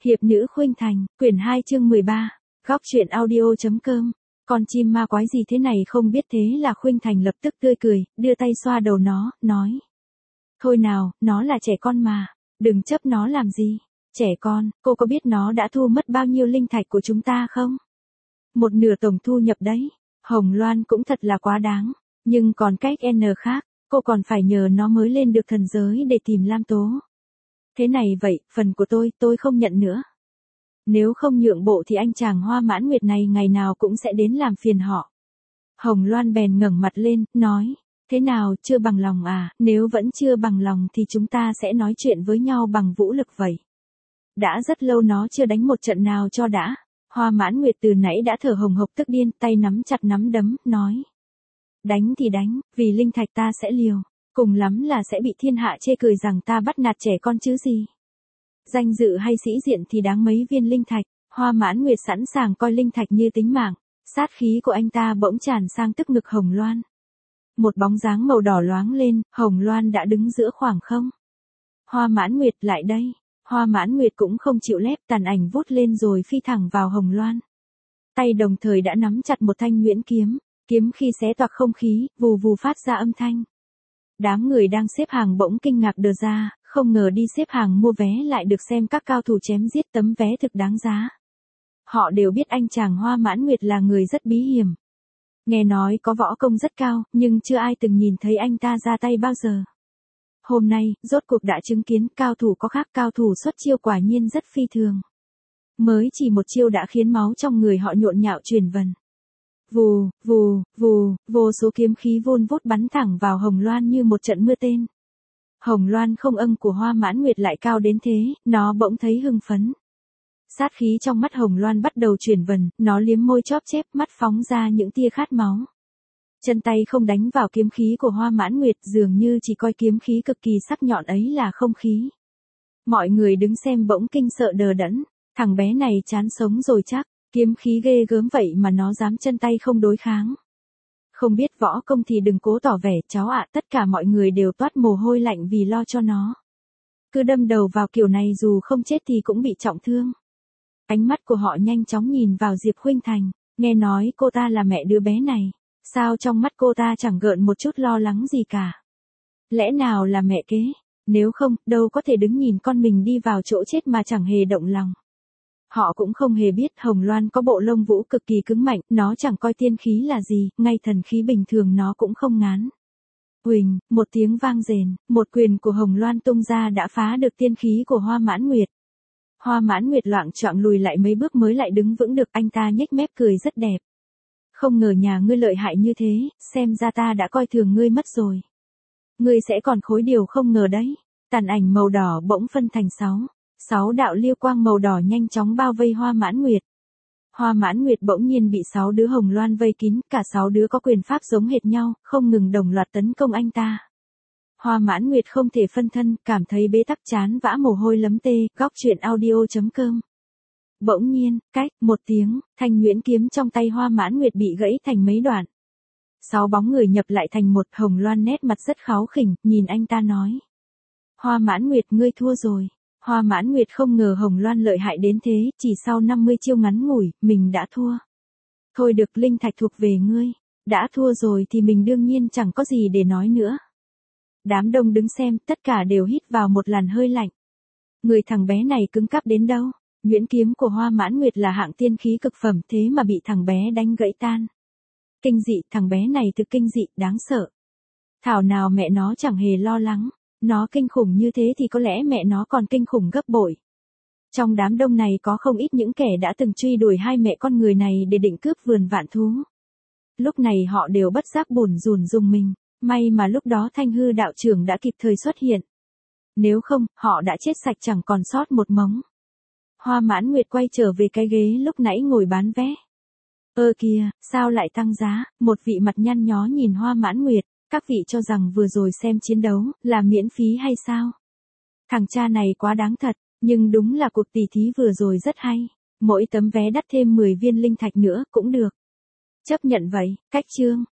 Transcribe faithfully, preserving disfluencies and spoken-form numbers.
Hiệp nữ khuynh thành, quyển hai chương mười ba, góc truyện audio.com. Con chim ma quái gì thế này không biết, thế là Khuynh Thành lập tức tươi cười, đưa tay xoa đầu nó, nói. Thôi nào, nó là trẻ con mà, đừng chấp nó làm gì. Trẻ con, cô có biết nó đã thu mất bao nhiêu linh thạch của chúng ta không? Một nửa tổng thu nhập đấy. Hồng Loan cũng thật là quá đáng, nhưng còn cách N khác, cô còn phải nhờ nó mới lên được thần giới để tìm Lam Tố. Thế này vậy, phần của tôi, tôi không nhận nữa. Nếu không nhượng bộ thì anh chàng Hoa Mãn Nguyệt này ngày nào cũng sẽ đến làm phiền họ. Hồng Loan bèn ngẩng mặt lên, nói, thế nào, chưa bằng lòng à, nếu vẫn chưa bằng lòng thì chúng ta sẽ nói chuyện với nhau bằng vũ lực vậy. Đã rất lâu nó chưa đánh một trận nào cho đã. Hoa Mãn Nguyệt từ nãy đã thở hồng hộc tức điên, tay nắm chặt nắm đấm, nói. Đánh thì đánh, vì linh thạch ta sẽ liều. Cùng lắm là sẽ bị thiên hạ chê cười rằng ta bắt nạt trẻ con chứ gì. Danh dự hay sĩ diện thì đáng mấy viên linh thạch. Hoa Mãn Nguyệt sẵn sàng coi linh thạch như tính mạng. Sát khí của anh ta bỗng tràn sang tức ngực Hồng Loan. Một bóng dáng màu đỏ loáng lên, Hồng Loan đã đứng giữa khoảng không. Hoa Mãn Nguyệt lại đây. Hoa Mãn Nguyệt cũng không chịu lép, tàn ảnh vút lên rồi phi thẳng vào Hồng Loan. Tay đồng thời đã nắm chặt một thanh nhuyễn kiếm. Kiếm khi xé toạc không khí, vù vù phát ra âm thanh. Đám người đang xếp hàng bỗng kinh ngạc đờ ra, không ngờ đi xếp hàng mua vé lại được xem các cao thủ chém giết, tấm vé thực đáng giá. Họ đều biết anh chàng Hoa Mãn Nguyệt là người rất bí hiểm. Nghe nói có võ công rất cao, nhưng chưa ai từng nhìn thấy anh ta ra tay bao giờ. Hôm nay, rốt cuộc đã chứng kiến cao thủ có khác, cao thủ xuất chiêu quả nhiên rất phi thường. Mới chỉ một chiêu đã khiến máu trong người họ nhộn nhạo truyền vần. Vù, vù, vù, vô số kiếm khí vun vút bắn thẳng vào Hồng Loan như một trận mưa tên. Hồng Loan không âm của Hoa Mãn Nguyệt lại cao đến thế, nó bỗng thấy hưng phấn. Sát khí trong mắt Hồng Loan bắt đầu chuyển vần, nó liếm môi chóp chép, mắt phóng ra những tia khát máu. Chân tay không đánh vào kiếm khí của Hoa Mãn Nguyệt, dường như chỉ coi kiếm khí cực kỳ sắc nhọn ấy là không khí. Mọi người đứng xem bỗng kinh sợ đờ đẫn, thằng bé này chán sống rồi chắc. Kiếm khí ghê gớm vậy mà nó dám chân tay không đối kháng. Không biết võ công thì đừng cố tỏ vẻ, cháu ạ, tất cả mọi người đều toát mồ hôi lạnh vì lo cho nó. Cứ đâm đầu vào kiểu này dù không chết thì cũng bị trọng thương. Ánh mắt của họ nhanh chóng nhìn vào Diệp Khuynh Thành, nghe nói cô ta là mẹ đứa bé này. Sao trong mắt cô ta chẳng gợn một chút lo lắng gì cả? Lẽ nào là mẹ kế? Nếu không, đâu có thể đứng nhìn con mình đi vào chỗ chết mà chẳng hề động lòng. Họ cũng không hề biết Hồng Loan có bộ lông vũ cực kỳ cứng mạnh, nó chẳng coi tiên khí là gì, ngay thần khí bình thường nó cũng không ngán. Huỳnh, một tiếng vang rền, một quyền của Hồng Loan tung ra đã phá được tiên khí của Hoa Mãn Nguyệt. Hoa Mãn Nguyệt loạng choạng lùi lại mấy bước mới lại đứng vững được, anh ta nhếch mép cười rất đẹp. Không ngờ nhà ngươi lợi hại như thế, xem ra ta đã coi thường ngươi mất rồi. Ngươi sẽ còn khối điều không ngờ đấy. Tàn ảnh màu đỏ bỗng phân thành sáu. Sáu đạo liêu quang màu đỏ nhanh chóng bao vây Hoa Mãn Nguyệt. Hoa Mãn Nguyệt bỗng nhiên bị sáu đứa Hồng Loan vây kín, cả sáu đứa có quyền pháp giống hệt nhau, không ngừng đồng loạt tấn công anh ta. Hoa Mãn Nguyệt không thể phân thân, cảm thấy bế tắc chán vã mồ hôi lấm tê, góc truyện audio.com. Bỗng nhiên, cách, một tiếng, thanh nhuyễn kiếm trong tay Hoa Mãn Nguyệt bị gãy thành mấy đoạn. Sáu bóng người nhập lại thành một. Hồng Loan nét mặt rất kháu khỉnh, nhìn anh ta nói. Hoa Mãn Nguyệt, ngươi thua rồi. Hoa Mãn Nguyệt không ngờ Hồng Loan lợi hại đến thế, chỉ sau năm mươi chiêu ngắn ngủi, mình đã thua. Thôi được, linh thạch thuộc về ngươi. Đã thua rồi thì mình đương nhiên chẳng có gì để nói nữa. Đám đông đứng xem, tất cả đều hít vào một làn hơi lạnh. Người thằng bé này cứng cáp đến đâu? Nhuyễn kiếm của Hoa Mãn Nguyệt là hạng tiên khí cực phẩm, thế mà bị thằng bé đánh gãy tan. Kinh dị, thằng bé này thực kinh dị, đáng sợ. Thảo nào mẹ nó chẳng hề lo lắng. Nó kinh khủng như thế thì có lẽ mẹ nó còn kinh khủng gấp bội. Trong đám đông này có không ít những kẻ đã từng truy đuổi hai mẹ con người này để định cướp vườn vạn thú. Lúc này họ đều bất giác bủn rủn rùng mình, may mà lúc đó Thanh Hư đạo trưởng đã kịp thời xuất hiện. Nếu không, họ đã chết sạch chẳng còn sót một mống. Hoa Mãn Nguyệt quay trở về cái ghế lúc nãy ngồi bán vé. Ơ kìa, sao lại tăng giá? Một vị mặt nhăn nhó nhìn Hoa Mãn Nguyệt. Các vị cho rằng vừa rồi xem chiến đấu là miễn phí hay sao? Thằng cha này quá đáng thật, nhưng đúng là cuộc tỷ thí vừa rồi rất hay. Mỗi tấm vé đắt thêm mười viên linh thạch nữa cũng được. Chấp nhận vậy, cách chương.